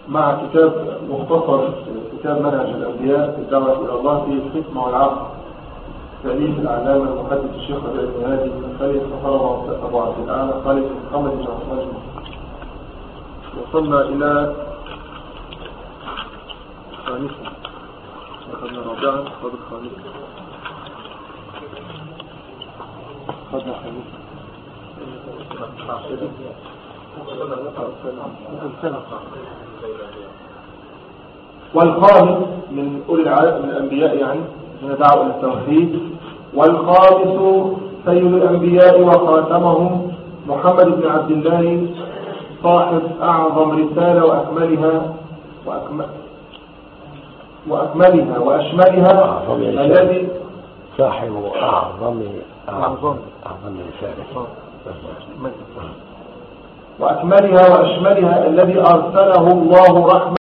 مع كتاب مختصر كتاب منهج الأنبياء الدعوة إلى الله في الحكمة والعقل تأليف الأعلام المحدث الشيخ ربيع بن هادي بن خالد صفر أبو عبد الأعلى خالد بن محمد بن عثمان. وصلنا إلى خامسا، أخذنا رابعا فاضل خامسا، أخذنا خامسا والخامس من أولي العالم من الأنبياء يعني من دعوا إلى التوحيد. والخامس سيد الأنبياء وخاتمهم محمد بن عبد الله صاحب أعظم رسالة وأكملها وأشملها الذي صاحب أعظم رسالة وأكملها وأشملها الذي أرسله الله رحمة